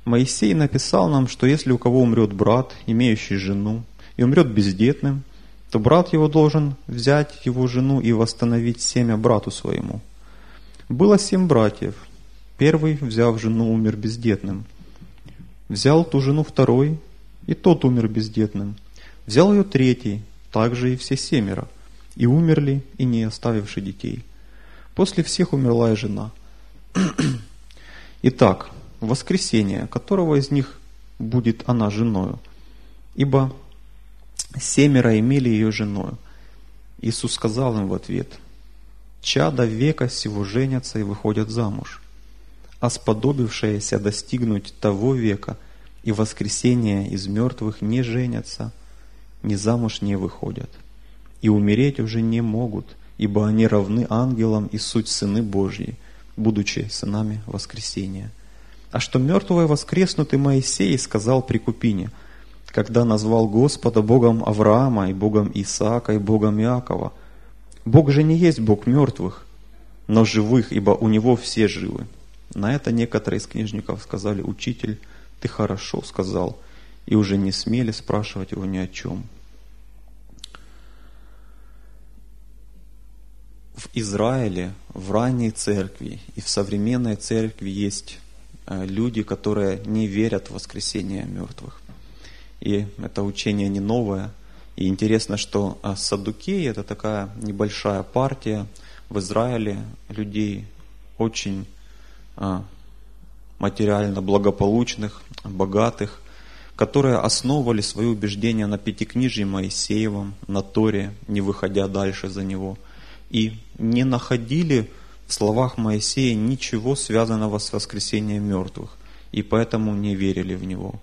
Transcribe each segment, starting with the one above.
Моисей написал нам, что если у кого умрет брат, имеющий жену, и умрет бездетным, то брат его должен взять его жену и восстановить семя брату своему. Было 7 братьев. Первый, взяв жену, умер бездетным. Взял ту жену второй, и тот умер бездетным. Взял ее третий, также и все 7, и умерли, и не оставивши детей. После всех умерла и жена. Итак, в воскресенье, которого из них будет она женою? Ибо 7 имели ее женою. Иисус сказал им в ответ: чада века сего женятся и выходят замуж, а сподобившиеся достигнуть того века и воскресения из мертвых не женятся, ни замуж не выходят, и умереть уже не могут, ибо они равны ангелам и суть сыны Божьи, будучи сынами воскресения. А что мертвые воскреснут, и Моисей сказал при Купине, когда назвал Господа Богом Авраама, и Богом Исаака, и Богом Иакова: Бог же не есть Бог мертвых, но живых, ибо у Него все живы. На это некоторые из книжников сказали: Учитель, ты хорошо сказал, и уже не смели спрашивать его ни о чем. В Израиле, в ранней церкви и в современной церкви есть люди, которые не верят в воскресение мертвых. И это учение не новое. И интересно, что саддукеи — это такая небольшая партия в Израиле людей очень материально благополучных, богатых, которые основывали свои убеждения на Пятикнижии Моисеевом, на Торе, не выходя дальше за него, и не находили в словах Моисея ничего связанного с воскресением мертвых, и поэтому не верили в него.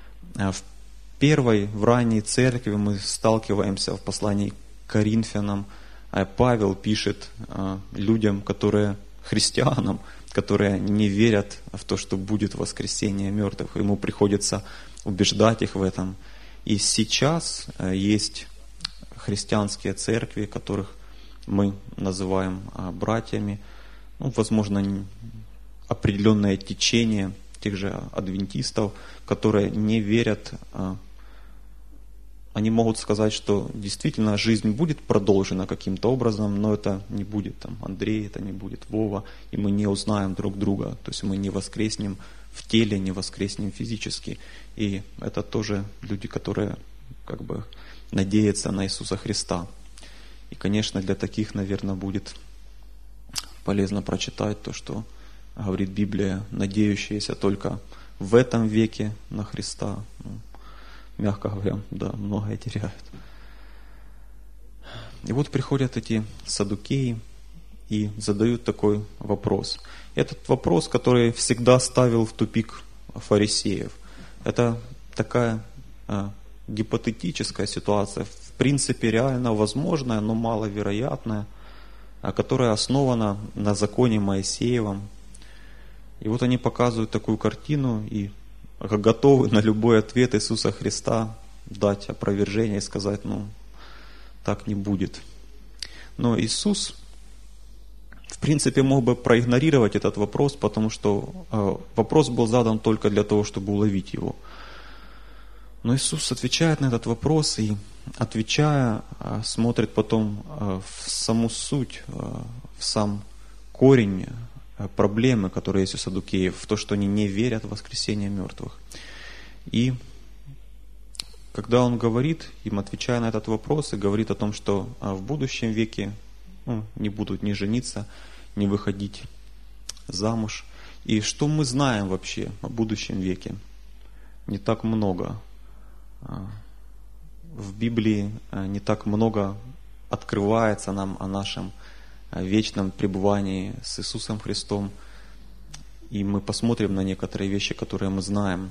В ранней церкви мы сталкиваемся в послании к Коринфянам. Павел пишет людям, христианам, которые не верят в то, что будет воскресение мертвых. Ему приходится убеждать их в этом. И сейчас есть христианские церкви, которых мы называем братьями. Возможно, определенное течение тех же адвентистов, которые не верят. Они могут сказать, что действительно жизнь будет продолжена каким-то образом, но это не будет Андрей, это не будет Вова, и мы не узнаем друг друга. То есть мы не воскреснем в теле, не воскреснем физически. И это тоже люди, которые надеются на Иисуса Христа. И, конечно, для таких, наверное, будет полезно прочитать то, что говорит Библия: надеющиеся только в этом веке на Христа, мягко говоря, многое теряют. И вот приходят эти саддукеи и задают такой вопрос. Этот вопрос, который всегда ставил в тупик фарисеев. Это такая гипотетическая ситуация, в принципе реально возможная, но маловероятная, которая основана на законе Моисеевом. И вот они показывают такую картину и готовы на любой ответ Иисуса Христа дать опровержение и сказать: так не будет. Но Иисус, в принципе, мог бы проигнорировать этот вопрос, потому что вопрос был задан только для того, чтобы уловить его. Но Иисус отвечает на этот вопрос и, отвечая, смотрит потом в саму суть, в сам корень проблемы, которые есть у саддукеев, в то, что они не верят в воскресение мертвых. И когда Он говорит им, отвечая на этот вопрос, и говорит о том, что в будущем веке не будут ни жениться, ни выходить замуж. И что мы знаем вообще о будущем веке? Не так много. В Библии не так много открывается нам о нашем вечном пребывании с Иисусом Христом. И мы посмотрим на некоторые вещи, которые мы знаем.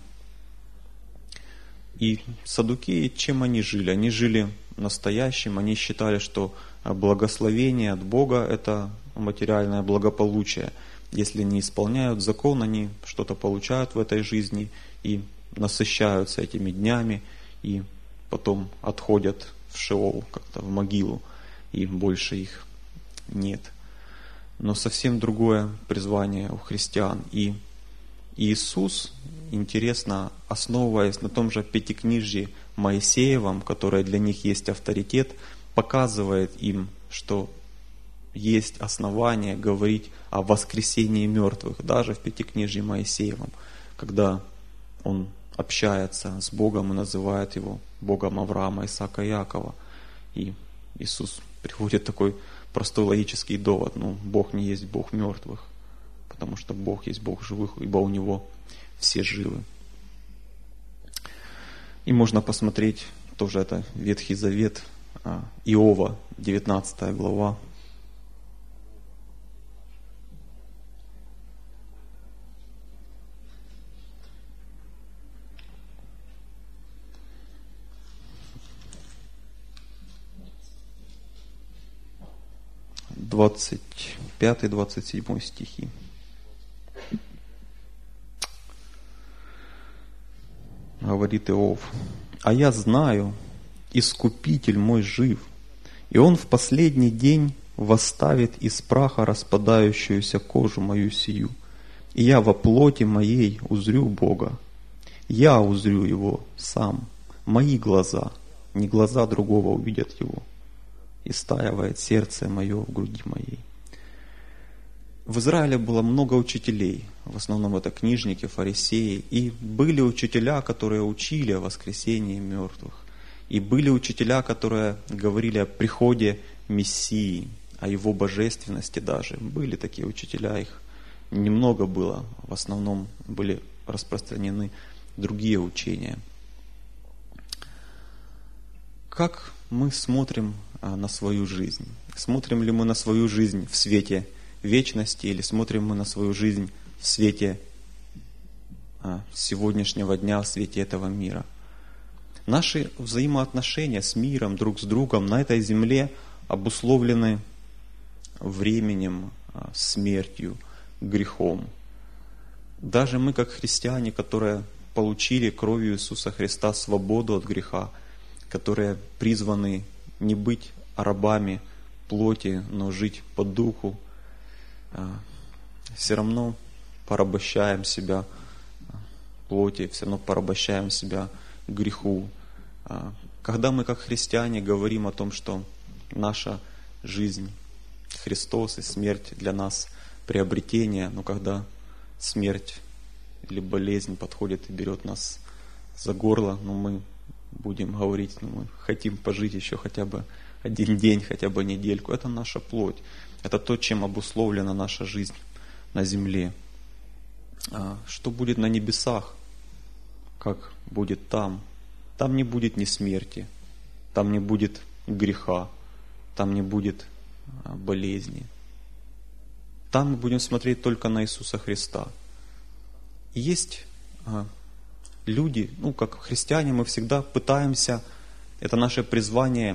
И саддукеи, чем они жили? Они жили настоящим, они считали, что благословение от Бога – это материальное благополучие. Если не исполняют закон, они что-то получают в этой жизни и насыщаются этими днями, и потом отходят в Шеол, как-то в могилу, и больше их нет. Но совсем другое призвание у христиан. И И Иисус, интересно, основываясь на том же Пятикнижии Моисеевом, которое для них есть авторитет, показывает им, что есть основания говорить о воскресении мертвых, даже в Пятикнижии Моисеевом, когда он общается с Богом и называет его Богом Авраама, Исаака и Иакова. И Иисус приводит такой простой логический довод: Бог не есть Бог мертвых, потому что Бог есть Бог живых, ибо у Него все живы. И можно посмотреть, тоже это Ветхий Завет, Иова, 19 глава. Двадцать 25-27 стихи. Говорит Иов: «А я знаю, Искупитель мой жив, и Он в последний день восставит из праха распадающуюся кожу мою сию, и я во плоти моей узрю Бога. Я узрю Его сам, мои глаза, не глаза другого увидят Его. И стаивает сердце мое в груди моей». В Израиле было много учителей, в основном это книжники, фарисеи, и были учителя, которые учили о воскресении мертвых, и были учителя, которые говорили о приходе Мессии, о Его божественности даже. Были такие учителя, их немного было, в основном были распространены другие учения. Как мы смотрим на свою жизнь? Смотрим ли мы на свою жизнь в свете вечности или смотрим мы на свою жизнь в свете сегодняшнего дня, в свете этого мира? Наши взаимоотношения с миром, друг с другом на этой земле обусловлены временем, смертью, грехом. Даже мы, как христиане, которые получили кровью Иисуса Христа свободу от греха, которые призваны не быть рабами плоти, но жить по духу, все равно порабощаем себя плоти, все равно порабощаем себя греху. Когда мы, как христиане, говорим о том, что наша жизнь Христос и смерть для нас приобретение, но когда смерть или болезнь подходит и берет нас за горло, мы будем говорить, мы хотим пожить еще хотя бы один день, хотя бы недельку. Это наша плоть. Это то, чем обусловлена наша жизнь на земле. Что будет на небесах? Как будет там? Там не будет ни смерти, там не будет греха, там не будет болезни. Там мы будем смотреть только на Иисуса Христа. И есть люди, как христиане, мы всегда пытаемся, это наше призвание,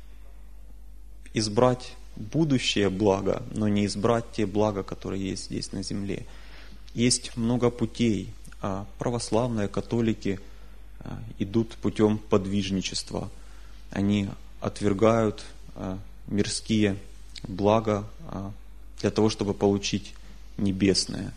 избрать будущее благо, но не избрать те блага, которые есть здесь на земле. Есть много путей. Православные, католики идут путем подвижничества. Они отвергают мирские блага для того, чтобы получить небесное.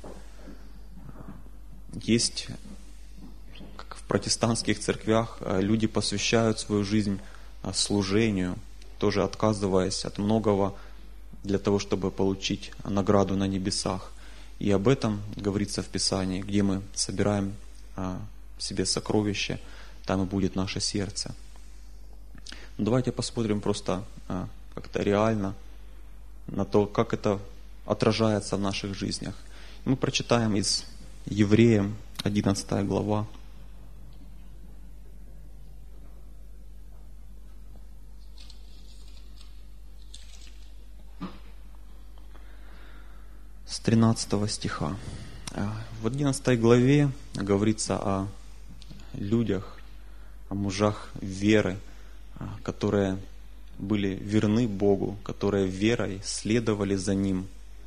Есть, как в протестантских церквях, люди посвящают свою жизнь служению, тоже отказываясь от многого для того, чтобы получить награду на небесах. И об этом говорится в Писании: где мы собираем себе сокровища, там и будет наше сердце. Давайте посмотрим просто как-то реально на то, как это отражается в наших жизнях. Мы прочитаем из Евреям, 11 глава. С 13 стиха. В 11 главе говорится о людях, о мужах веры, которые были верны Богу, которые верой следовали за Ним.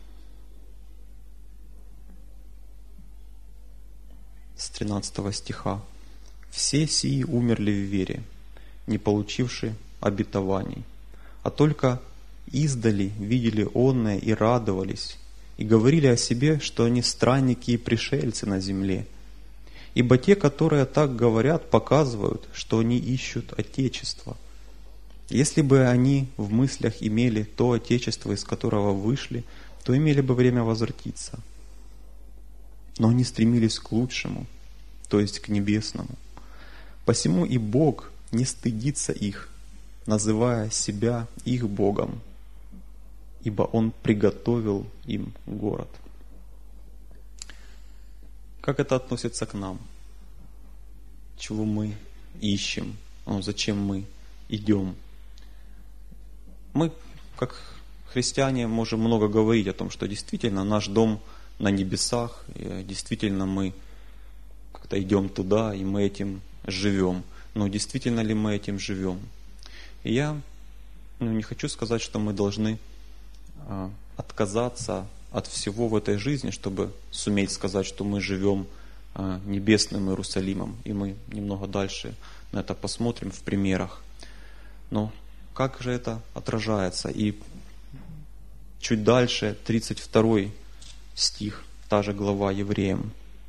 С 13 стиха. «Все сии умерли в вере, не получивши обетований, а только издали видели онное и радовались, и говорили о себе, что они странники и пришельцы на земле. Ибо те, которые так говорят, показывают, что они ищут Отечество. Если бы они в мыслях имели то Отечество, из которого вышли, то имели бы время возвратиться. Но они стремились к лучшему, то есть к небесному. Посему и Бог не стыдится их, называя себя их Богом, ибо Он приготовил им город. Как это относится к нам? Чего мы ищем? Зачем мы идем? Мы, как христиане, можем много говорить о том, что действительно наш дом на небесах, и действительно мы как-то идем туда, и мы этим живем. Но действительно ли мы этим живем? И я не хочу сказать, что мы должны отказаться от всего в этой жизни, чтобы суметь сказать, что мы живем небесным Иерусалимом. И мы немного дальше на это посмотрим в примерах. Но как же это отражается? И чуть дальше, 32 стих, та же глава Евреям.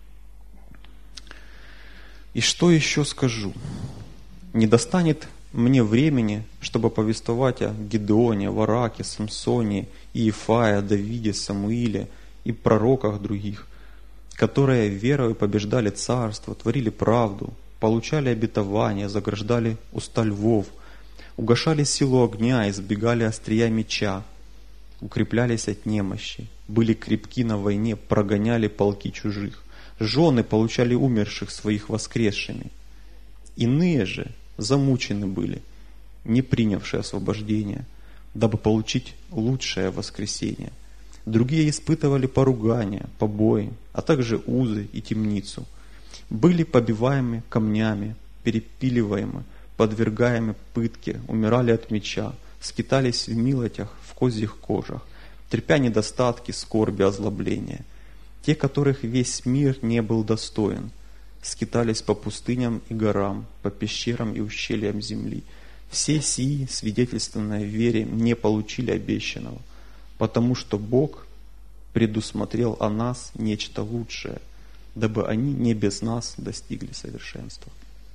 «И что еще скажу? Не достанет мне времени, чтобы повествовать о Гедеоне, Вараке, Самсоне, Иефае, Давиде, Самуиле и пророках других, которые верою побеждали царство, творили правду, получали обетование, заграждали уста львов, угашали силу огня, избегали острия меча, укреплялись от немощи, были крепки на войне, прогоняли полки чужих, жены получали умерших своих воскресшими. Иные же замучены были, не принявшие освобождения, дабы получить лучшее воскресение. Другие испытывали поругания, побои, а также узы и темницу. Были побиваемы камнями, перепиливаемы, подвергаемы пытке, умирали от меча, скитались в милотях, в козьих кожах, терпя недостатки, скорби, озлобления. Те, которых весь мир не был достоин, скитались по пустыням и горам, по пещерам и ущельям земли. Все сии, свидетельственные в вере, не получили обещанного, потому что Бог предусмотрел о нас нечто лучшее, дабы они не без нас достигли совершенства».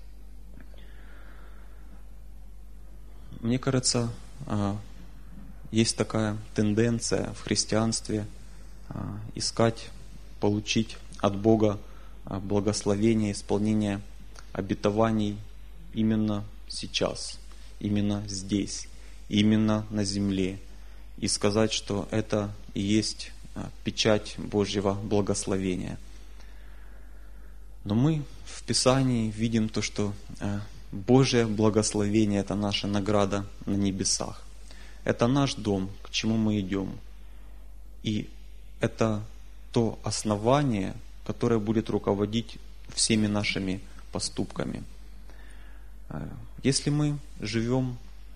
Мне кажется, есть такая тенденция в христианстве искать, получить от Бога благословение, исполнение обетований именно сейчас, именно здесь, именно на земле. И сказать, что это и есть печать Божьего благословения. Но мы в Писании видим то, что Божье благословение – это наша награда на небесах. Это наш дом, к чему мы идем. И это то основание, которое будет руководить всеми нашими поступками. Если мы живем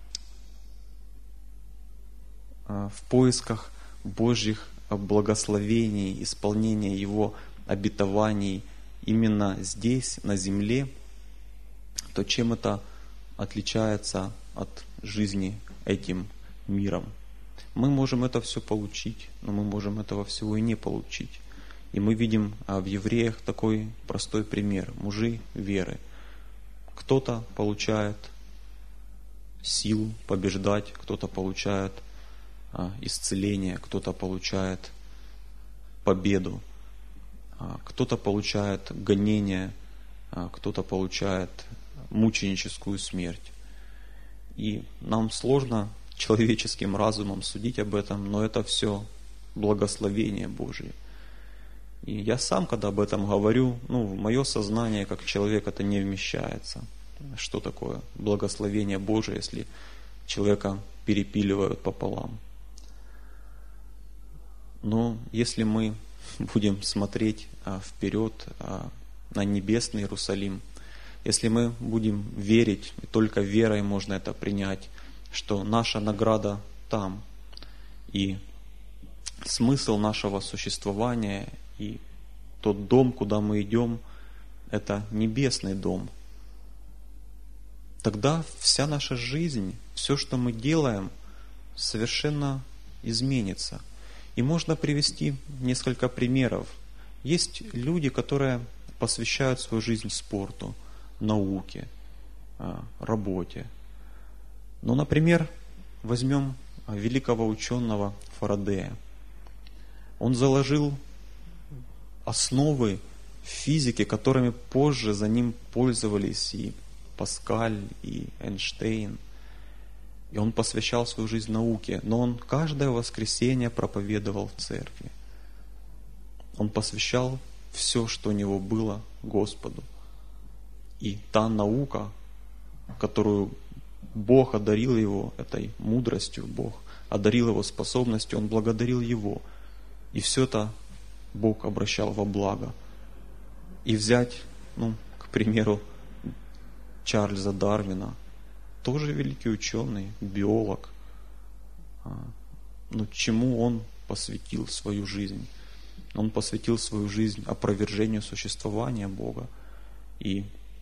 в поисках Божьих благословений, исполнения Его обетований именно здесь, на земле, то чем это отличается от жизни этим миром? Мы можем это все получить, но мы можем этого всего и не получить. И мы видим в Евреях такой простой пример. Мужи веры. Кто-то получает силу побеждать, кто-то получает исцеление, кто-то получает победу, кто-то получает гонение, кто-то получает мученическую смерть. И нам сложно человеческим разумом судить об этом, но это все благословение Божие. И я сам, когда об этом говорю, в мое сознание, как человек, это не вмещается. Что такое благословение Божие, если человека перепиливают пополам? Но если мы будем смотреть вперед на небесный Иерусалим, если мы будем верить, и только верой можно это принять, что наша награда там, и смысл нашего существования, и тот дом, куда мы идем, это небесный дом, тогда вся наша жизнь, все, что мы делаем, совершенно изменится. И можно привести несколько примеров. Есть люди, которые посвящают свою жизнь спорту, науке, работе. Ну, например, возьмем великого ученого Фарадея. Он заложил основы физики, которыми позже за ним пользовались и Паскаль, и Эйнштейн. И он посвящал свою жизнь науке, но он каждое воскресенье проповедовал в церкви. Он посвящал все, что у него было, Господу. И та наука, которую Бог одарил его этой мудростью, Бог одарил его способностью, он благодарил его. И все это Бог обращал во благо. И взять, к примеру, Чарльза Дарвина, тоже великий ученый, биолог. Но чему он посвятил свою жизнь? Он посвятил свою жизнь опровержению существования Бога. И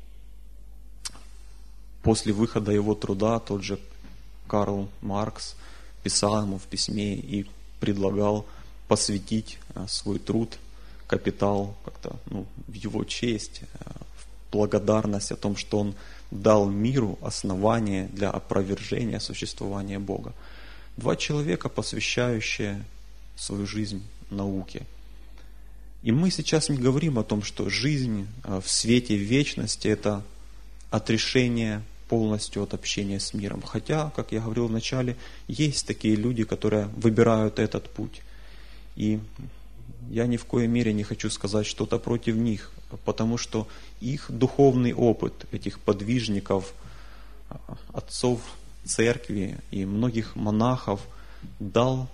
после выхода его труда тот же Карл Маркс писал ему в письме и предлагал посвятить свой труд, капитал как-то в его честь, в благодарность о том, что он дал миру основание для опровержения существования Бога. Два человека, посвящающие свою жизнь науке. И мы сейчас не говорим о том, что жизнь в свете вечности – это отрешение полностью от общения с миром. Хотя, как я говорил вначале, есть такие люди, которые выбирают этот путь. И я ни в коей мере не хочу сказать что-то против них, потому что их духовный опыт, этих подвижников, отцов церкви и многих монахов дал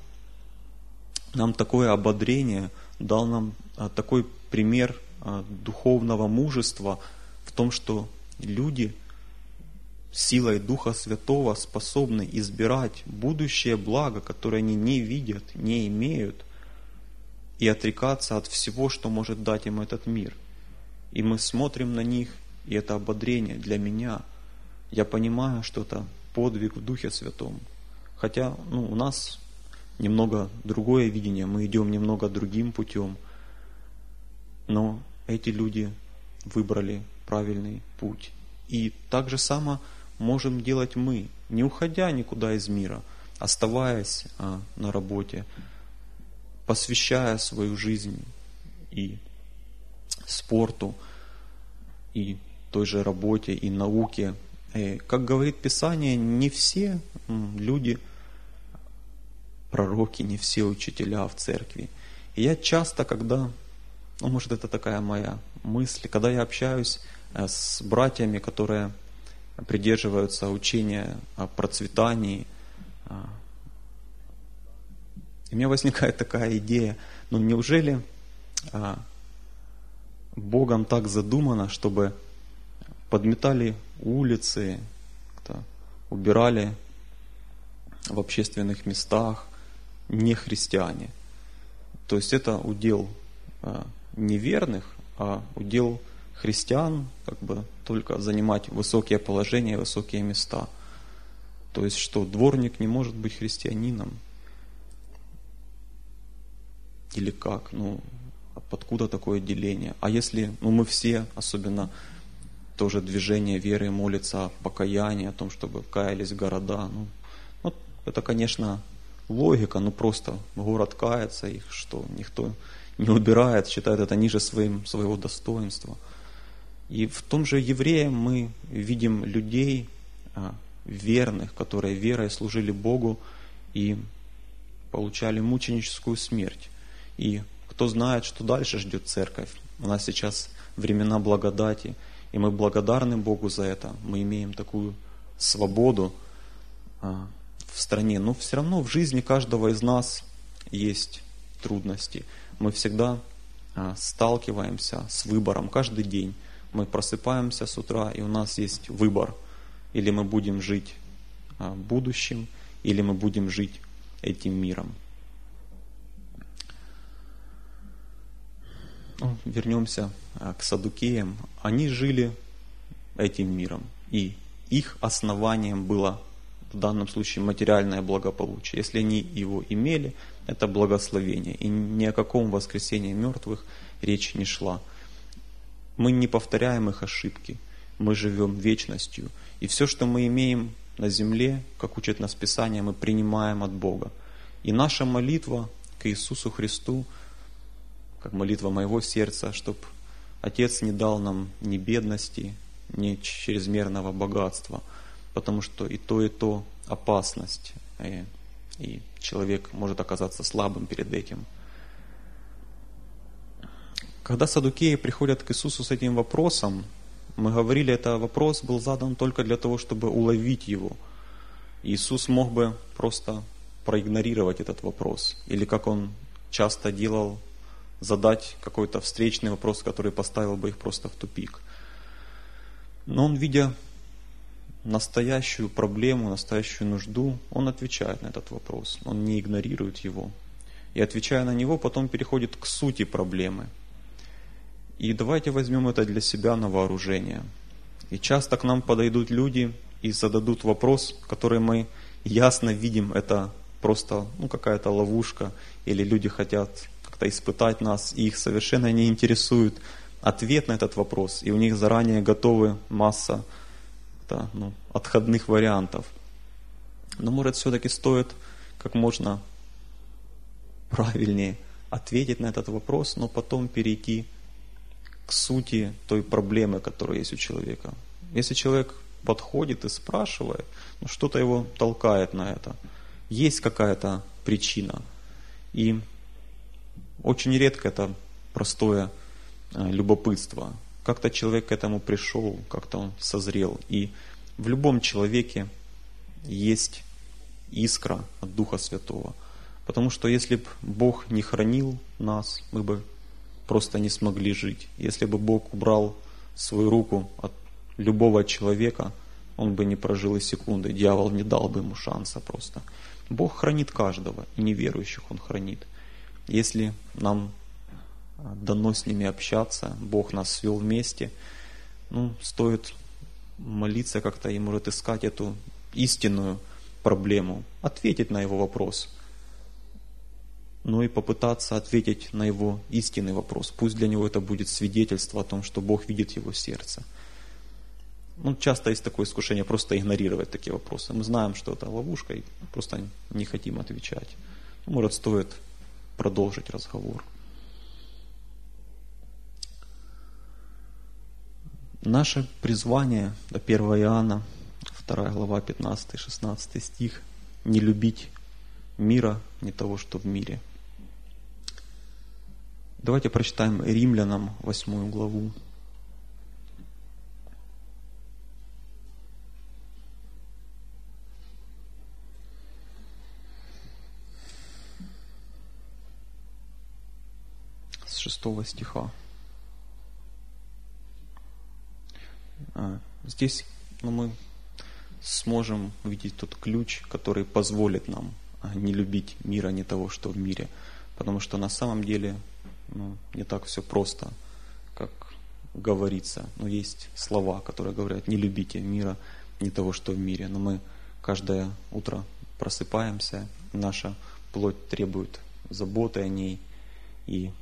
нам такое ободрение, дал нам такой пример духовного мужества в том, что люди силой Духа Святого способны избирать будущее благо, которое они не видят, не имеют, и отрекаться от всего, что может дать им этот мир. И мы смотрим на них, и это ободрение для меня. Я понимаю, что это подвиг в Духе Святом. Хотя у нас немного другое видение, мы идем немного другим путем. Но эти люди выбрали правильный путь. И так же само можем делать мы, не уходя никуда из мира, оставаясь на работе, посвящая свою жизнь и спорту, и той же работе, и науке. И, как говорит Писание, не все люди пророки, не все учителя в церкви. И я часто, когда, может это такая моя мысль, когда я общаюсь с братьями, которые придерживаются учения о процветании, у меня возникает такая идея, неужели Богом так задумано, чтобы подметали улицы, убирали в общественных местах не христиане? То есть это удел неверных, а удел христиан только занимать высокие положения, высокие места. То есть что, дворник не может быть христианином? Или как? Откуда такое деление? А если мы все, особенно тоже движение веры, молятся о покаянии, о том, чтобы каялись города, это, конечно, логика, просто город кается, их что, никто не убирает, считает это ниже своего достоинства. И в том же евреям мы видим людей верных, которые верой служили Богу и получали мученическую смерть. И кто знает, что дальше ждет церковь. У нас сейчас времена благодати, и мы благодарны Богу за это. Мы имеем такую свободу в стране. Но все равно в жизни каждого из нас есть трудности. Мы всегда сталкиваемся с выбором каждый день. Мы просыпаемся с утра, и у нас есть выбор. Или мы будем жить будущим, или мы будем жить этим миром. Вернемся к саддукеям. Они жили этим миром, и их основанием было в данном случае материальное благополучие. Если они его имели, это благословение. И ни о каком воскресении мертвых речь не шла. Мы не повторяем их ошибки. Мы живем вечностью. И все, что мы имеем на земле, как учит нас Писание, мы принимаем от Бога. И наша молитва к Иисусу Христу, как молитва моего сердца, чтобы Отец не дал нам ни бедности, ни чрезмерного богатства, потому что и то опасность, и человек может оказаться слабым перед этим. Когда саддукеи приходят к Иисусу с этим вопросом, мы говорили, это вопрос был задан только для того, чтобы уловить его. Иисус мог бы просто проигнорировать этот вопрос, или как он часто делал, задать какой-то встречный вопрос, который поставил бы их просто в тупик. Но он, видя настоящую проблему, настоящую нужду, он отвечает на этот вопрос. Он не игнорирует его. И отвечая на него, потом переходит к сути проблемы. И давайте возьмем это для себя на вооружение. И часто к нам подойдут люди и зададут вопрос, который мы ясно видим, это просто какая-то ловушка, или люди хотят как-то испытать нас, и их совершенно не интересует ответ на этот вопрос, и у них заранее готовы масса отходных вариантов. Но, может, все-таки стоит как можно правильнее ответить на этот вопрос, но потом перейти к сути той проблемы, которая есть у человека. Если человек подходит и спрашивает, что-то его толкает на это, есть какая-то причина. И очень редко это простое любопытство. Как-то человек к этому пришел, как-то он созрел. И в любом человеке есть искра от Духа Святого. Потому что если бы Бог не хранил нас, мы бы просто не смогли жить. Если бы Бог убрал свою руку от любого человека, он бы не прожил и секунды. Дьявол не дал бы ему шанса просто. Бог хранит каждого, и неверующих Он хранит. Если нам дано с ними общаться, Бог нас свел вместе, стоит молиться как-то и, может, искать эту истинную проблему, ответить на его вопрос, но и попытаться ответить на его истинный вопрос. Пусть для него это будет свидетельство о том, что Бог видит его сердце. Часто есть такое искушение просто игнорировать такие вопросы. Мы знаем, что это ловушка, и просто не хотим отвечать. Может, стоит продолжить разговор. Наше призвание, до 1 Иоанна, 2 глава, 15-16 стих, не любить мира, не того, что в мире. Давайте прочитаем Римлянам 8 главу. С 6 стиха. Здесь мы сможем увидеть тот ключ, который позволит нам не любить мира, не того, что в мире. Потому что на самом деле не так все просто, как говорится. Но есть слова, которые говорят: не любите мира, не того, что в мире. Но мы каждое утро просыпаемся, наша плоть требует заботы о ней, и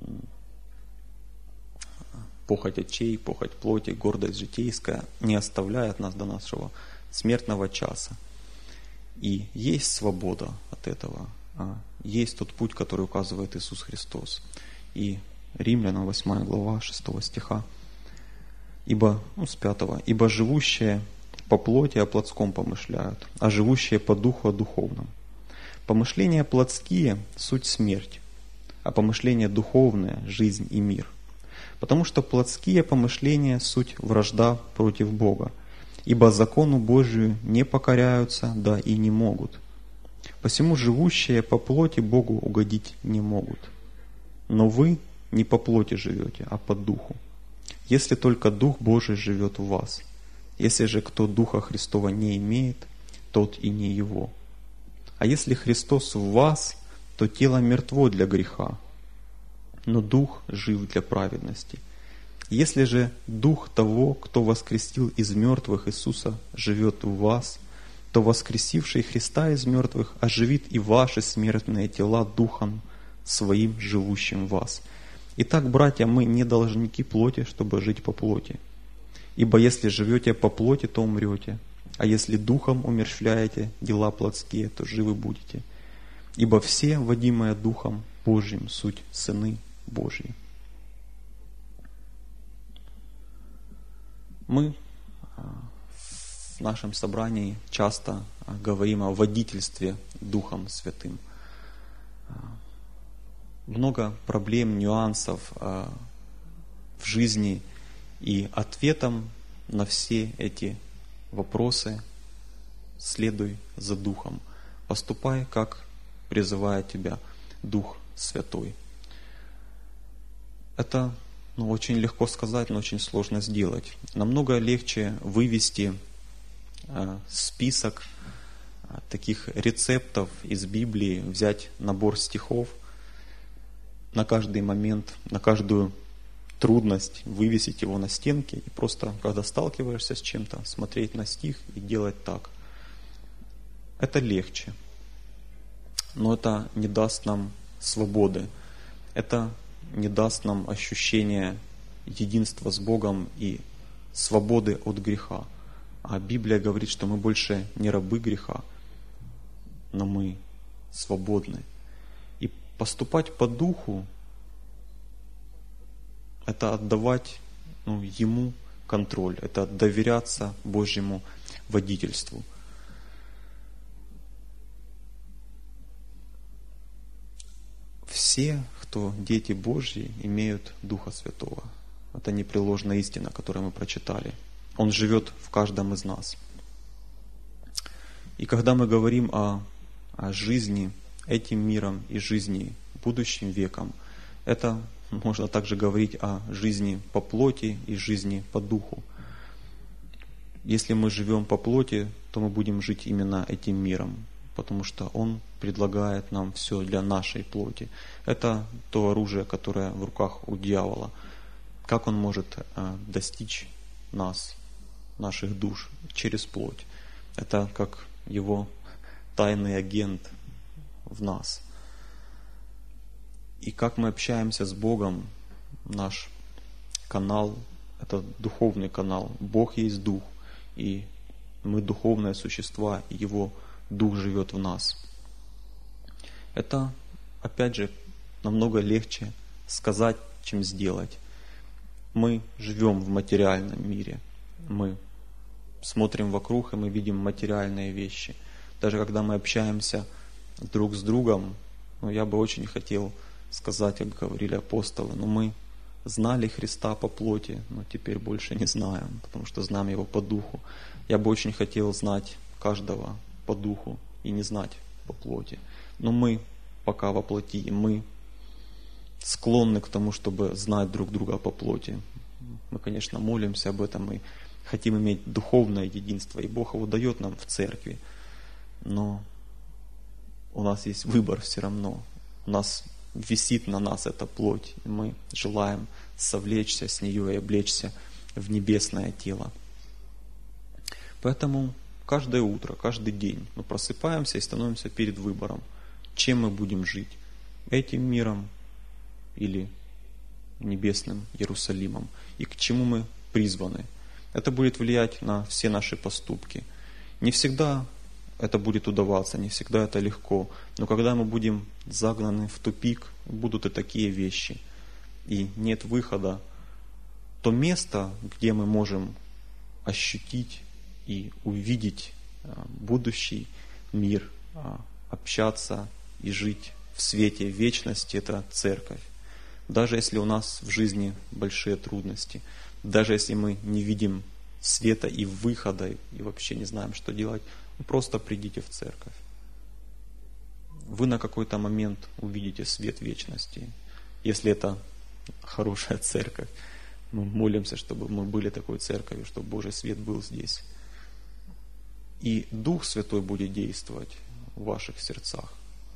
похоть очей, похоть плоти, гордость житейская не оставляет нас до нашего смертного часа. И есть свобода от этого, есть тот путь, который указывает Иисус Христос. И Римлянам 8 глава 6 стиха, с 5: «Ибо живущие по плоти о плотском помышляют, а живущие по духу о духовном. Помышления плотские – суть смерть, а помышления духовные – жизнь и мир. Потому что плотские помышления – суть вражда против Бога, ибо закону Божию не покоряются, да и не могут. Посему живущие по плоти Богу угодить не могут. Но вы не по плоти живете, а по духу, если только Дух Божий живет в вас. Если же кто Духа Христова не имеет, тот и не его. А если Христос в вас, то тело мертво для греха, но Дух жив для праведности. Если же Дух того, кто воскресил из мертвых Иисуса, живет в вас, то воскресивший Христа из мертвых оживит и ваши смертные тела Духом Своим, живущим в вас. Итак, братья, мы не должники плоти, чтобы жить по плоти. Ибо если живете по плоти, то умрете, а если Духом умерщвляете дела плотские, то живы будете. Ибо все, водимые Духом Божьим, суть сыны Божьи. Мы в нашем собрании часто говорим о водительстве Духом Святым. Много проблем, нюансов в жизни, и ответом на все эти вопросы следуй за Духом. Поступай, как призывает тебя Дух Святой. Это очень легко сказать, но очень сложно сделать. Намного легче вывести список таких рецептов из Библии, взять набор стихов, на каждый момент, на каждую трудность вывесить его на стенке и просто, когда сталкиваешься с чем-то, смотреть на стих и делать так. Это легче. Но это не даст нам свободы. Это не даст нам ощущения единства с Богом и свободы от греха. А Библия говорит, что мы больше не рабы греха, но мы свободны. И поступать по духу — это отдавать Ему контроль, это доверяться Божьему водительству. Все, кто дети Божьи, имеют Духа Святого. Это непреложная истина, которую мы прочитали. Он живет в каждом из нас. И когда мы говорим о жизни этим миром и жизни будущим веком, это можно также говорить о жизни по плоти и жизни по духу. Если мы живем по плоти, то мы будем жить именно этим миром, потому что он предлагает нам все для нашей плоти. Это то оружие, которое в руках у дьявола. Как он может достичь нас, наших душ, через плоть? Это как его тайный агент в нас. И как мы общаемся с Богом, наш канал — это духовный канал. Бог есть Дух, и мы духовные существа, и Его Дух живет в нас. Это, опять же, намного легче сказать, чем сделать. Мы живем в материальном мире. Мы смотрим вокруг, и мы видим материальные вещи. Даже когда мы общаемся друг с другом, я бы очень хотел сказать, как говорили апостолы, но мы знали Христа по плоти, но теперь больше не знаем, потому что знаем Его по духу. Я бы очень хотел знать каждого по духу и не знать по плоти. Но мы пока во плоти, и мы склонны к тому, чтобы знать друг друга по плоти. Мы, конечно, молимся об этом и хотим иметь духовное единство, и Бог его дает нам в церкви. Но у нас есть выбор все равно. У нас висит на нас эта плоть, и мы желаем совлечься с нее и облечься в небесное тело. Поэтому каждое утро, каждый день мы просыпаемся и становимся перед выбором, чем мы будем жить: этим миром или небесным Иерусалимом, и к чему мы призваны. Это будет влиять на все наши поступки. Не всегда это будет удаваться, не всегда это легко, но когда мы будем загнаны в тупик, будут и такие вещи, и нет выхода, то место, где мы можем ощутить и увидеть будущий мир, общаться и жить в свете вечности — это церковь. Даже если у нас в жизни большие трудности, даже если мы не видим света и выхода, и вообще не знаем, что делать, просто придите в церковь. Вы на какой-то момент увидите свет вечности, если это хорошая церковь. Мы молимся, чтобы мы были такой церковью, чтобы Божий свет был здесь. И Дух Святой будет действовать в ваших сердцах.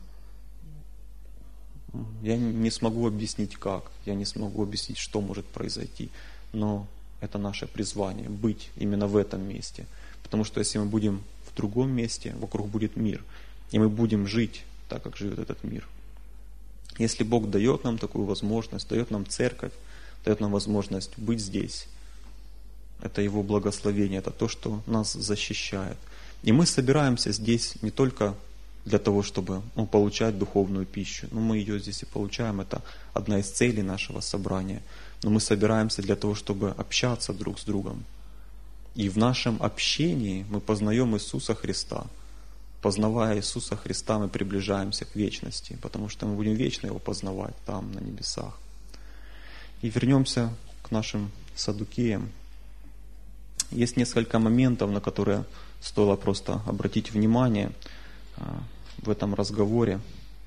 Я не смогу объяснить как, я не смогу объяснить, что может произойти, но это наше призвание — быть именно в этом месте. Потому что если мы будем в другом месте вокруг будет мир. И мы будем жить так, как живет этот мир. Если Бог дает нам такую возможность, дает нам церковь, дает нам возможность быть здесь, это Его благословение, это то, что нас защищает. И мы собираемся здесь не только для того, чтобы получать духовную пищу. Мы ее здесь и получаем, это одна из целей нашего собрания. Но мы собираемся для того, чтобы общаться друг с другом. И в нашем общении мы познаем Иисуса Христа. Познавая Иисуса Христа, мы приближаемся к вечности, потому что мы будем вечно Его познавать там, на небесах. И вернемся к нашим саддукеям. Есть несколько моментов, на которые стоило просто обратить внимание в этом разговоре.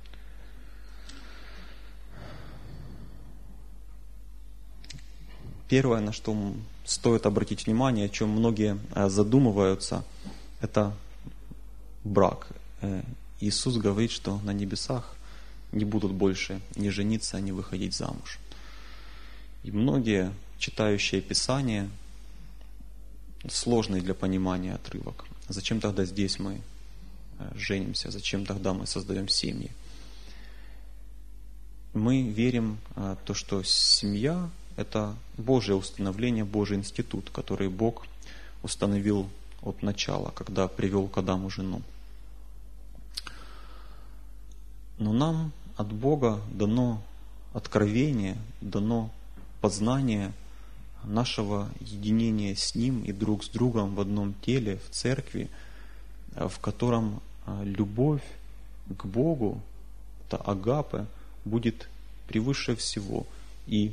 Первое, на что стоит обратить внимание, о чем многие задумываются, это брак. Иисус говорит, что на небесах не будут больше ни жениться, ни выходить замуж. И многие, читающие Писание, сложный для понимания отрывок. Зачем тогда здесь мы женимся? Зачем тогда мы создаем семьи? Мы верим в то, что семья – это Божье установление, Божий институт, который Бог установил от начала, когда привел к Адаму жену. Но нам от Бога дано откровение, дано познание нашего единения с Ним и друг с другом в одном теле, в церкви, в котором любовь к Богу, это агапе, будет превыше всего. И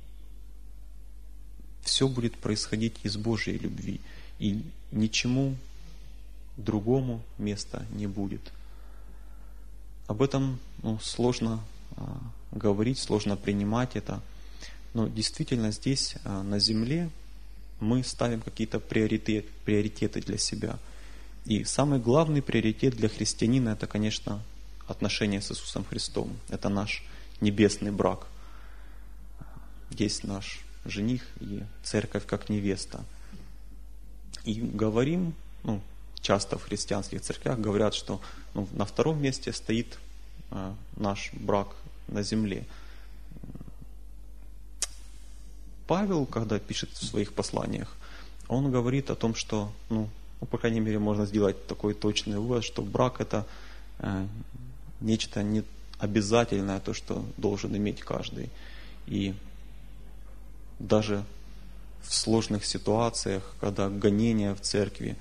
все будет происходить из Божьей любви. И ничему другому места не будет. Об этом сложно говорить, сложно принимать это. Но действительно здесь, на земле, мы ставим какие-то приоритеты для себя. И самый главный приоритет для христианина – это, конечно, отношения с Иисусом Христом. Это наш небесный брак. Есть наш жених и церковь как невеста. И говорим, часто в христианских церквях говорят, что на втором месте стоит наш брак на земле. Павел, когда пишет в своих посланиях, он говорит о том, что, по крайней мере, можно сделать такой точный вывод, что брак – это нечто не обязательное, то, что должен иметь каждый. И даже в сложных ситуациях, когда гонения в церкви,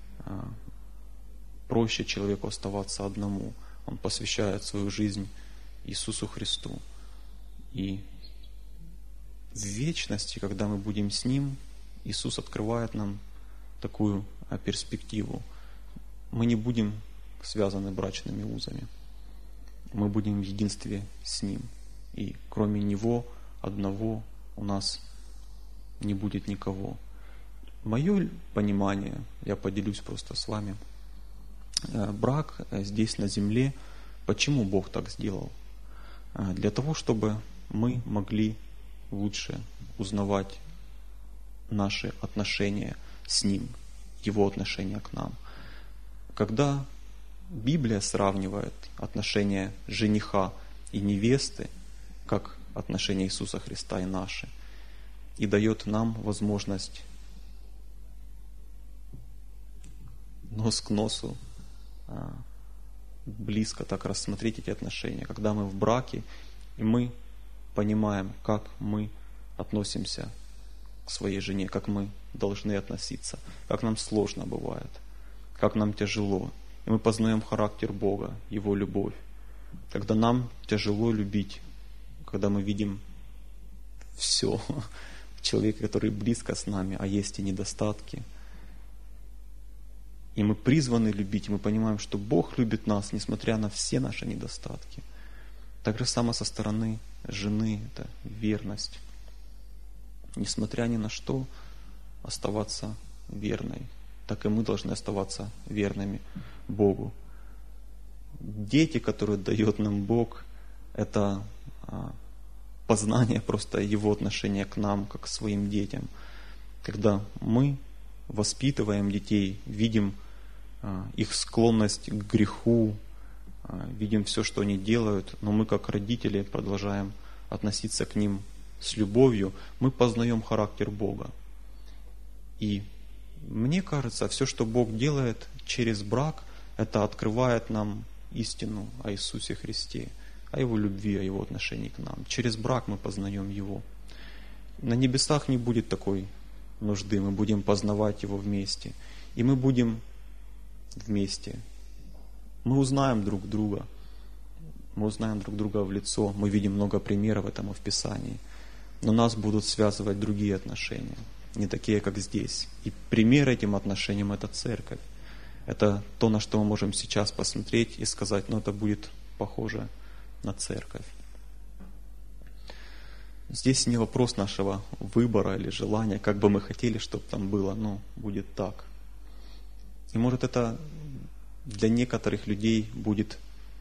проще человеку оставаться одному. Он посвящает свою жизнь Иисусу Христу. И в вечности, когда мы будем с Ним, Иисус открывает нам такую перспективу. Мы не будем связаны брачными узами. Мы будем в единстве с Ним. И кроме Него одного у нас не будет никого. Мое понимание, я поделюсь просто с вами, брак здесь на земле, почему Бог так сделал? Для того, чтобы мы могли лучше узнавать наши отношения с Ним, Его отношения к нам. Когда Библия сравнивает отношения жениха и невесты, как отношения Иисуса Христа и наши, и дает нам возможность нос к носу близко так рассмотреть эти отношения, когда мы в браке, и мы понимаем, как мы относимся к своей жене, как мы должны относиться, как нам сложно бывает, как нам тяжело. И мы познаем характер Бога, Его любовь. Когда нам тяжело любить, когда мы видим все, человека, который близко с нами, а есть и недостатки. И мы призваны любить, и мы понимаем, что Бог любит нас, несмотря на все наши недостатки. Так же само со стороны жены, это верность. Несмотря ни на что, оставаться верной. Так и мы должны оставаться верными Богу. Дети, которые дает нам Бог, это познание просто Его отношения к нам, как к своим детям. Когда мы воспитываем детей, видим их склонность к греху, видим все, что они делают, но мы как родители продолжаем относиться к ним с любовью, мы познаем характер Бога. И мне кажется, все, что Бог делает через брак, это открывает нам истину о Иисусе Христе, о Его любви, о Его отношении к нам. Через брак мы познаем Его. На небесах не будет такой нужды, мы будем познавать Его вместе. И мы будем вместе. Мы узнаем друг друга. Мы узнаем друг друга в лицо. Мы видим много примеров этому в Писании. Но нас будут связывать другие отношения, не такие, как здесь. И пример этим отношениям – это церковь. Это то, на что мы можем сейчас посмотреть и сказать, это будет похоже на церковь. Здесь не вопрос нашего выбора или желания, как бы мы хотели, чтобы там было, но будет так. И может это для некоторых людей будет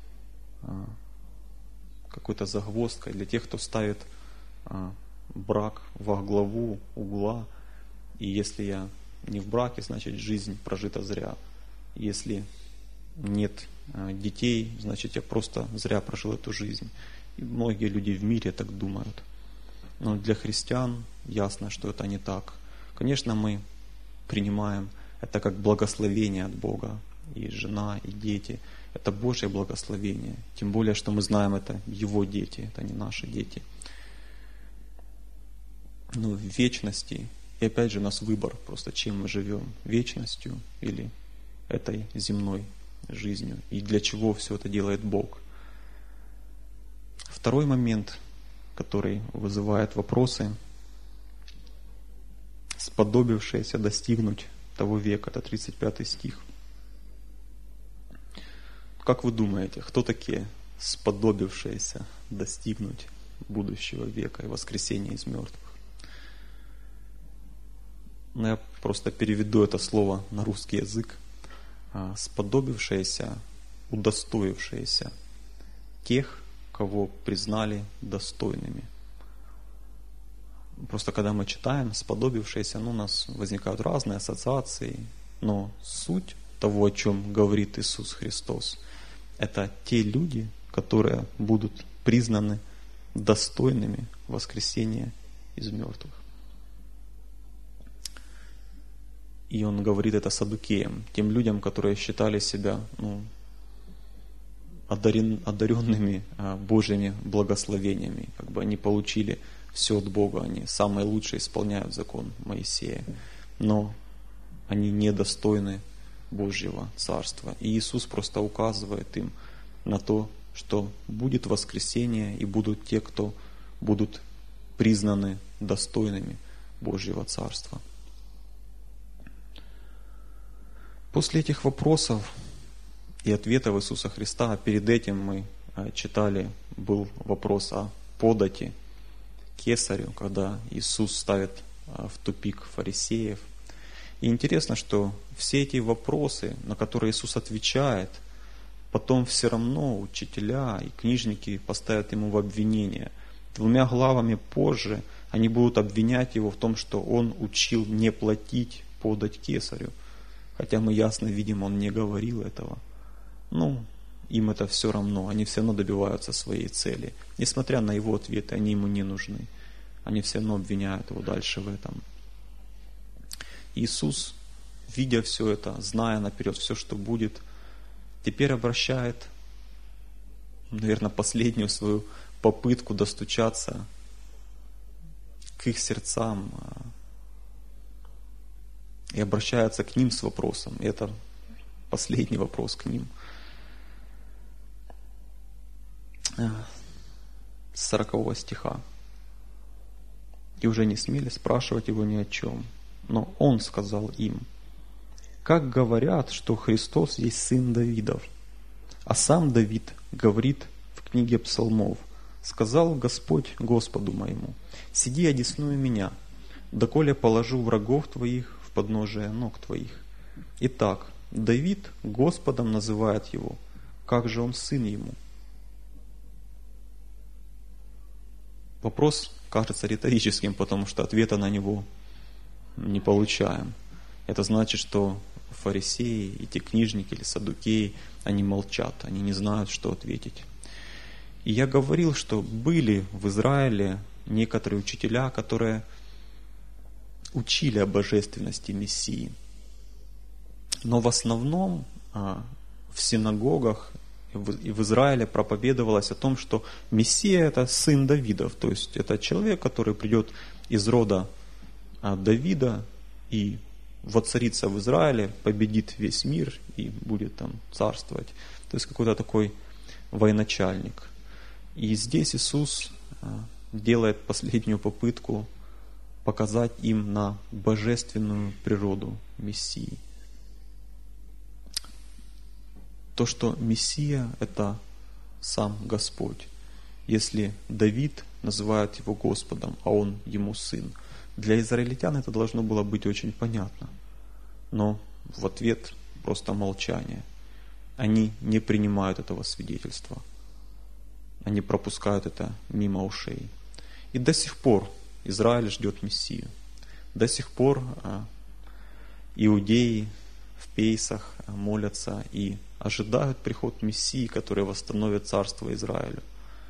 какой-то загвоздкой, для тех, кто ставит брак во главу угла. И если я не в браке, значит жизнь прожита зря. Если нет детей, значит я просто зря прожил эту жизнь. И многие люди в мире так думают. Но для христиан ясно, что это не так. Конечно, мы принимаем это как благословение от Бога. И жена, и дети. Это Божье благословение. Тем более, что мы знаем, это Его дети, это не наши дети. Но в вечности, и опять же у нас выбор, просто чем мы живем, вечностью или этой земной жизнью. И для чего все это делает Бог. Второй момент, который вызывает вопросы, сподобившиеся достигнуть того века, это 35 стих. Как вы думаете, кто такие сподобившиеся достигнуть будущего века и воскресения из мертвых? Я просто переведу это слово на русский язык. Сподобившиеся, удостоившиеся тех, кого признали достойными. Просто когда мы читаем сподобившиеся, у нас возникают разные ассоциации, но суть того, о чем говорит Иисус Христос, это те люди, которые будут признаны достойными воскресения из мертвых. И он говорит это саддукеям, тем людям, которые считали себя одаренными Божьими благословениями. Как бы они получили все от Бога, они самые лучшие исполняют закон Моисея. Но они недостойны Божьего Царства. И Иисус просто указывает им на то, что будет воскресение и будут те, кто будут признаны достойными Божьего Царства. После этих вопросов и ответов Иисуса Христа, перед этим мы читали, был вопрос о подати кесарю, когда Иисус ставит в тупик фарисеев. И интересно, что все эти вопросы, на которые Иисус отвечает, потом все равно учителя и книжники поставят ему в обвинение. 2 главами позже они будут обвинять его в том, что он учил не платить подать кесарю. Хотя мы ясно видим, он не говорил этого. Им это все равно, они все равно добиваются своей цели. Несмотря на его ответы, они ему не нужны. Они все равно обвиняют его дальше в этом. Иисус, видя все это, зная наперед все, что будет, теперь обращает, наверное, последнюю свою попытку достучаться к их сердцам и обращается к ним с вопросом. И это последний вопрос к ним. С 40 стиха. И уже не смели спрашивать его ни о чем. Но он сказал им: как говорят, что Христос есть сын Давидов, а сам Давид говорит в книге Псалмов: сказал Господь Господу моему: сиди одесную меня, доколе положу врагов твоих в подножие ног твоих. Итак, Давид Господом называет его, как же он сын ему? Вопрос кажется риторическим, потому что ответа на него не получаем. Это значит, что фарисеи, эти книжники или саддукеи, они молчат, они не знают, что ответить. И я говорил, что были в Израиле некоторые учителя, которые учили о божественности Мессии. Но в основном в синагогах и в Израиле проповедовалось о том, что Мессия – это сын Давидов, то есть это человек, который придет из рода Давида и воцарится в Израиле, победит весь мир и будет там царствовать. То есть какой-то такой военачальник. И здесь Иисус делает последнюю попытку показать им на божественную природу Мессии. То, что Мессия – это сам Господь. Если Давид называет его Господом, а он ему сын, для израильтян это должно было быть очень понятно. Но в ответ просто молчание. Они не принимают этого свидетельства. Они пропускают это мимо ушей. И до сих пор Израиль ждет Мессию. До сих пор иудеи в Пейсах молятся и ожидают приход Мессии, который восстановит царство Израилю.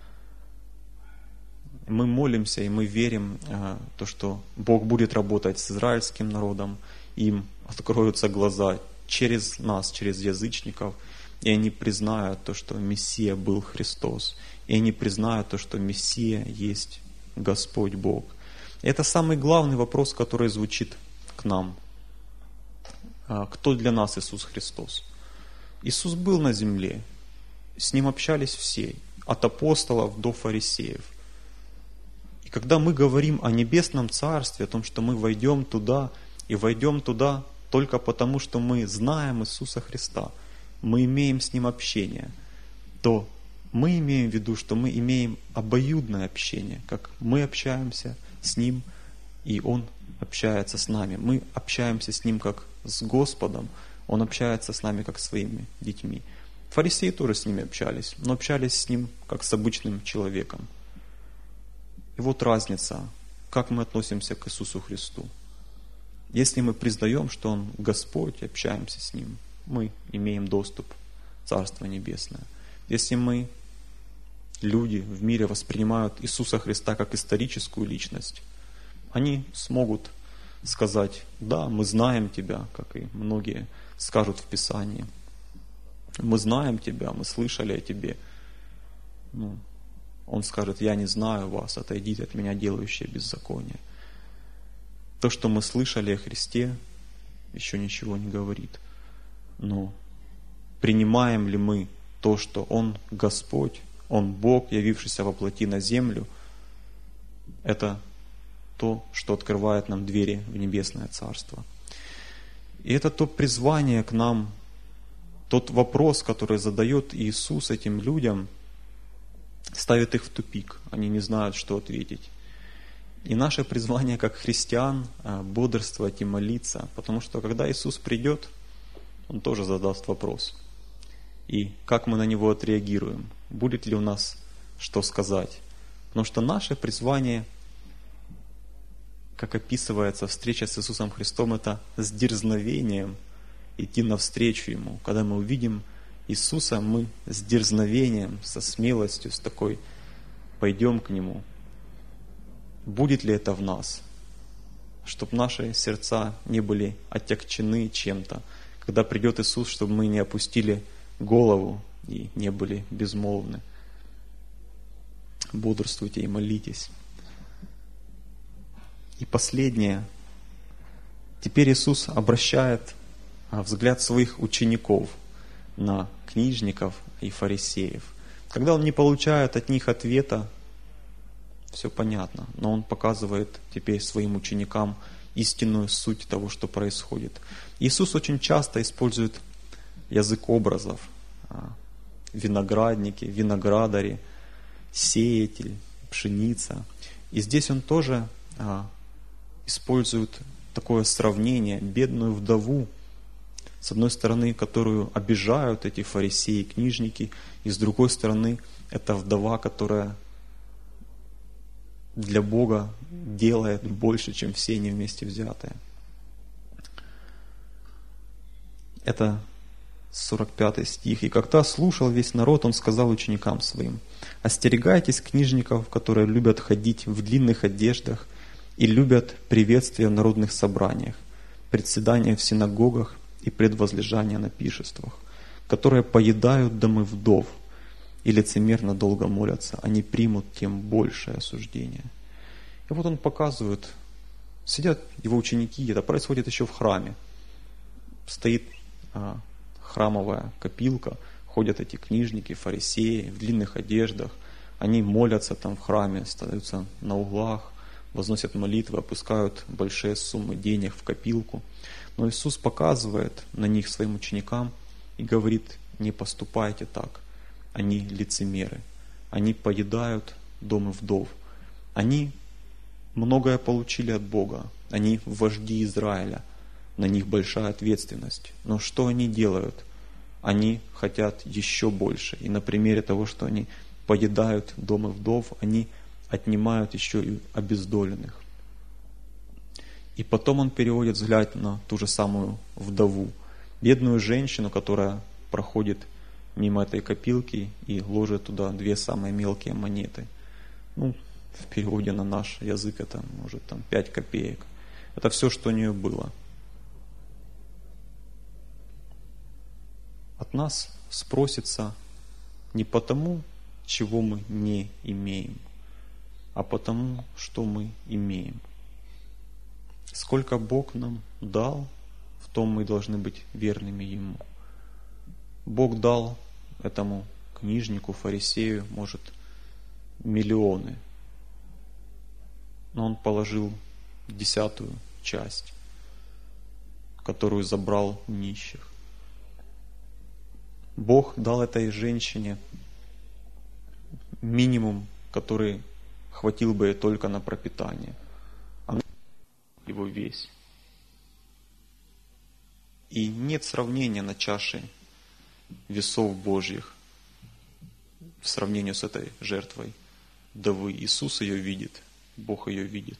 Мы молимся и мы верим, то, что Бог будет работать с израильским народом, им откроются глаза через нас, через язычников, и они признают то, что Мессия был Христос, и они признают то, что Мессия есть Господь Бог. И это самый главный вопрос, который звучит к нам. Кто для нас Иисус Христос? Иисус был на земле, с Ним общались все, от апостолов до фарисеев. И когда мы говорим о небесном царстве, о том, что мы войдем туда, и войдем туда только потому, что мы знаем Иисуса Христа, мы имеем с Ним общение, то мы имеем в виду, что мы имеем обоюдное общение, как мы общаемся с Ним, и Он общается с нами. Мы общаемся с Ним как с Господом, Он общается с нами как с своими детьми. Фарисеи тоже с Ними общались, но общались с Ним как с обычным человеком. И вот разница, как мы относимся к Иисусу Христу. Если мы признаем, что Он Господь, общаемся с Ним, мы имеем доступ в Царство Небесное. Если мы, люди в мире, воспринимают Иисуса Христа как историческую личность, они смогут сказать: да, мы знаем Тебя, как и многие скажут в Писании. Мы знаем Тебя, мы слышали о Тебе. Он скажет: я не знаю вас, отойдите от меня, делающие беззаконие. То, что мы слышали о Христе, еще ничего не говорит. Но принимаем ли мы то, что Он Господь, Он Бог, явившийся во плоти на землю, это то, что открывает нам двери в небесное Царство. И это то призвание к нам, тот вопрос, который задает Иисус этим людям, ставит их в тупик. Они не знают, что ответить. И наше призвание как христиан бодрствовать и молиться, потому что когда Иисус придет, Он тоже задаст вопрос. И как мы на него отреагируем? Будет ли у нас что сказать? Потому что наше призвание, как описывается встреча с Иисусом Христом, это с дерзновением идти навстречу Ему. Когда мы увидим Иисуса, мы с дерзновением, со смелостью, с такой пойдем к Нему. Будет ли это в нас? Чтобы наши сердца не были отягчены чем-то. Когда придет Иисус, чтобы мы не опустили голову и не были безмолвны. Бодрствуйте и молитесь. И последнее. Теперь Иисус обращает взгляд своих учеников на книжников и фарисеев. Когда Он не получает от них ответа, все понятно, но Он показывает теперь своим ученикам истинную суть того, что происходит. Иисус очень часто использует язык образов. Виноградники, виноградари, сеятель, пшеница. И здесь Он тоже использует такое сравнение: бедную вдову, с одной стороны, которую обижают эти фарисеи, книжники, и с другой стороны, это вдова, которая для Бога делает больше, чем все они вместе взятые. Это 45 стих. «И когда слушал весь народ, он сказал ученикам своим: остерегайтесь книжников, которые любят ходить в длинных одеждах и любят приветствия в народных собраниях, председания в синагогах и предвозлежания на пиршествах, которые поедают домы вдов и лицемерно долго молятся, они примут тем большее осуждение». И вот он показывает, сидят его ученики, это происходит еще в храме. Стоит храмовая копилка, ходят эти книжники, фарисеи в длинных одеждах, они молятся там в храме, остаются на углах, возносят молитвы, опускают большие суммы денег в копилку. Но Иисус показывает на них своим ученикам и говорит: не поступайте так, они лицемеры, они поедают дома вдов, они многое получили от Бога, они вожди Израиля, на них большая ответственность. Но что они делают? Они хотят еще больше. И на примере того, что они поедают дома вдов, они отнимают еще и обездоленных. И потом он переводит взгляд на ту же самую вдову, бедную женщину, которая проходит мимо этой копилки и ложит туда 2 самые мелкие монеты. В переводе на наш язык это может 5 копеек. Это все, что у нее было. От нас спросится не потому, чего мы не имеем, а потому, что мы имеем. Сколько Бог нам дал, в том мы должны быть верными Ему. Бог дал этому книжнику, фарисею, может, миллионы, но он положил 10-ю часть, которую забрал у нищих. Бог дал этой женщине минимум, который хватил бы только на пропитание. Она его весь. И нет сравнения на чаше весов Божьих в сравнении с этой жертвой вдовы. Иисус ее видит, Бог ее видит.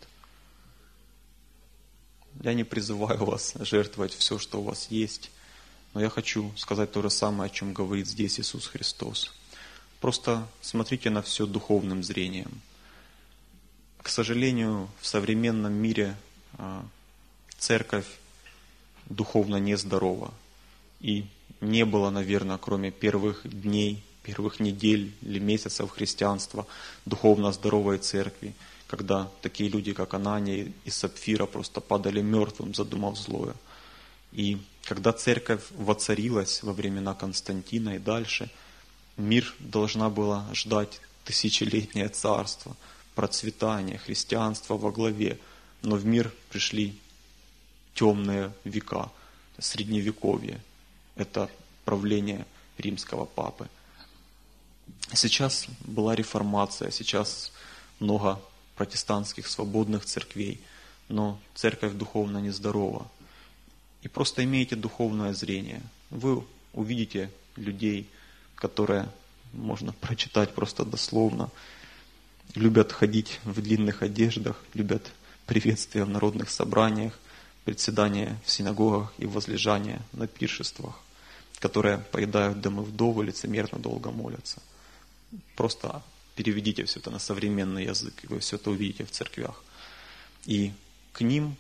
Я не призываю вас жертвовать все, что у вас есть, но я хочу сказать то же самое, о чем говорит здесь Иисус Христос. Просто смотрите на все духовным зрением. К сожалению, в современном мире церковь духовно нездорова. И не было, наверное, кроме первых дней, первых недель или месяцев христианства, духовно здоровой церкви, когда такие люди, как Анания и Сапфира, просто падали мертвым, задумав злое. И когда церковь воцарилась во времена Константина и дальше, мир должна была ждать тысячелетнее царство, процветание, христианство во главе. Но в мир пришли темные века, средневековье. Это правление римского папы. Сейчас была реформация, сейчас много протестантских свободных церквей, но церковь духовно нездорова. И просто имейте духовное зрение. Вы увидите людей, которые, можно прочитать просто дословно, любят ходить в длинных одеждах, любят приветствия в народных собраниях, председания в синагогах и возлежания на пиршествах, которые поедают домы вдов и лицемерно долго молятся. Просто переведите все это на современный язык, и вы все это увидите в церквях. И к ним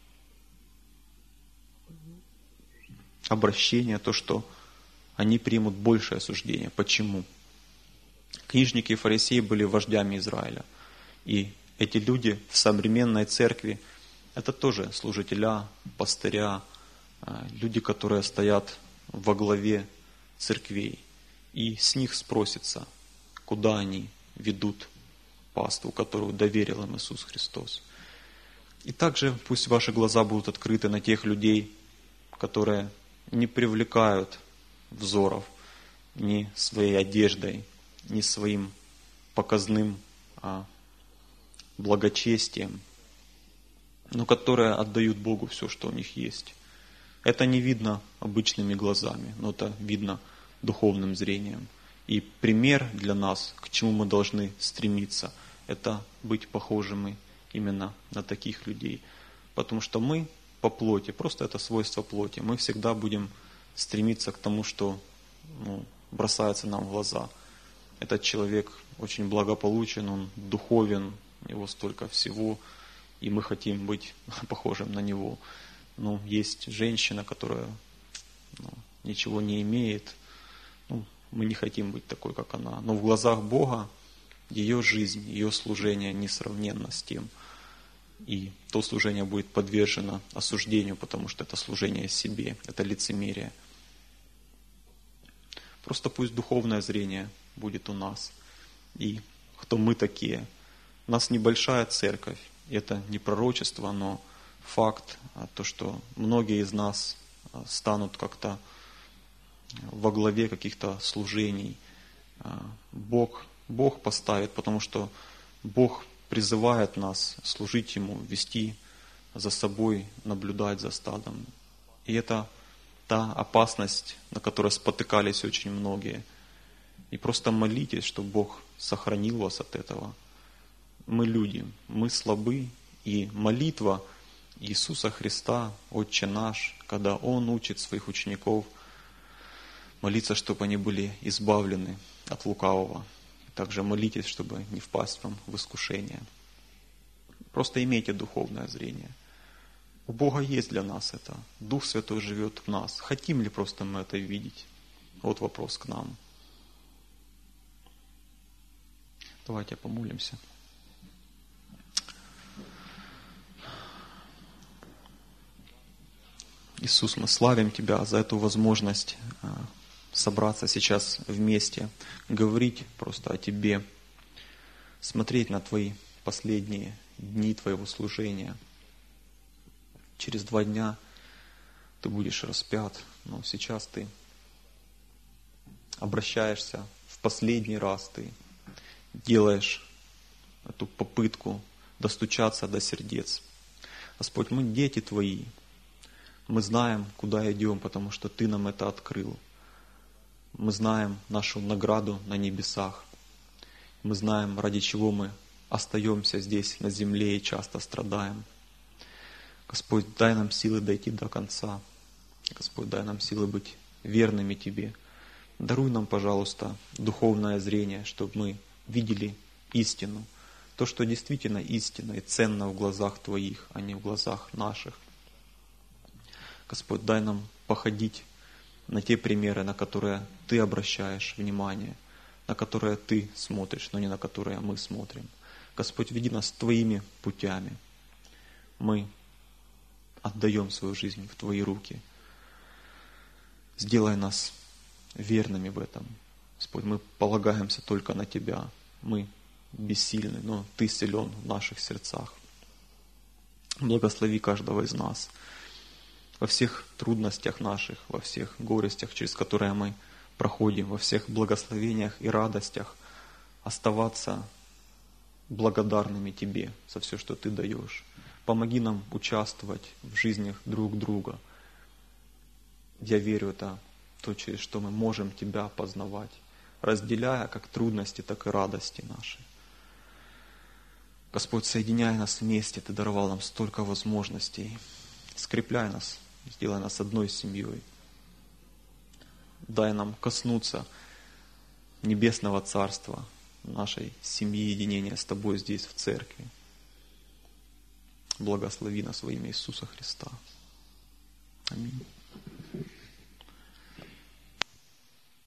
обращение, то, что они примут большее осуждение. Почему? Книжники и фарисеи были вождями Израиля. И эти люди в современной церкви, это тоже служителя, пастыря, люди, которые стоят во главе церквей. И с них спросится, куда они ведут паству, которую доверил им Иисус Христос. И также пусть ваши глаза будут открыты на тех людей, которые не привлекают взоров ни своей одеждой, ни своим показным благочестием, но которые отдают Богу все, что у них есть. Это не видно обычными глазами, но это видно духовным зрением. И пример для нас, к чему мы должны стремиться, это быть похожими именно на таких людей. Потому что мы по плоти, просто это свойство плоти, мы всегда будем стремиться к тому, что бросается нам в глаза. Этот человек очень благополучен, он духовен, его столько всего, и мы хотим быть похожим на него. Но есть женщина, которая ничего не имеет, мы не хотим быть такой, как она. Но в глазах Бога ее жизнь, ее служение несравненно с тем. И то служение будет подвержено осуждению, потому что это служение себе, это лицемерие. Просто пусть духовное зрение будет у нас. И кто мы такие? У нас небольшая церковь. Это не пророчество, но факт, то, что многие из нас станут как-то во главе каких-то служений. Бог поставит, потому что Бог призывает нас служить Ему, вести за собой, наблюдать за стадом. И это та опасность, на которой спотыкались очень многие. И просто молитесь, чтобы Бог сохранил вас от этого. Мы люди, мы слабы, и молитва Иисуса Христа, Отче наш, когда Он учит своих учеников молиться, чтобы они были избавлены от лукавого. Также молитесь, чтобы не впасть вам в искушение. Просто имейте духовное зрение. У Бога есть для нас это. Дух Святой живет в нас. Хотим ли просто мы это видеть? Вот вопрос к нам. Давайте помолимся. Иисус, мы славим Тебя за эту возможность собраться сейчас вместе, говорить просто о Тебе, смотреть на Твои последние дни Твоего служения. Через 2 дня Ты будешь распят, но сейчас Ты обращаешься в последний раз, Ты делаешь эту попытку достучаться до сердец. Господь, мы дети Твои, мы знаем, куда идем, потому что Ты нам это открыл. Мы знаем нашу награду на небесах. Мы знаем, ради чего мы остаемся здесь на земле и часто страдаем. Господь, дай нам силы дойти до конца. Господь, дай нам силы быть верными Тебе. Даруй нам, пожалуйста, духовное зрение, чтобы мы видели истину. То, что действительно истинно и ценно в глазах Твоих, а не в глазах наших. Господь, дай нам походить на те примеры, на которые Ты обращаешь внимание, на которые Ты смотришь, но не на которые мы смотрим. Господь, веди нас Твоими путями. Мы отдаем свою жизнь в Твои руки. Сделай нас верными в этом. Господь, мы полагаемся только на Тебя. Мы бессильны, но Ты силен в наших сердцах. Благослови каждого из нас во всех трудностях наших, во всех горестях, через которые мы проходим, во всех благословениях и радостях, оставаться благодарными Тебе за все, что Ты даешь. Помоги нам участвовать в жизнях друг друга. Я верю, это то, через что мы можем Тебя познавать, разделяя как трудности, так и радости наши. Господь, соединяй нас вместе, Ты даровал нам столько возможностей. Скрепляй нас, сделай нас одной семьей. Дай нам коснуться Небесного Царства, нашей семьи, единения с Тобой здесь, в церкви. Благослови нас во имя Иисуса Христа. Аминь.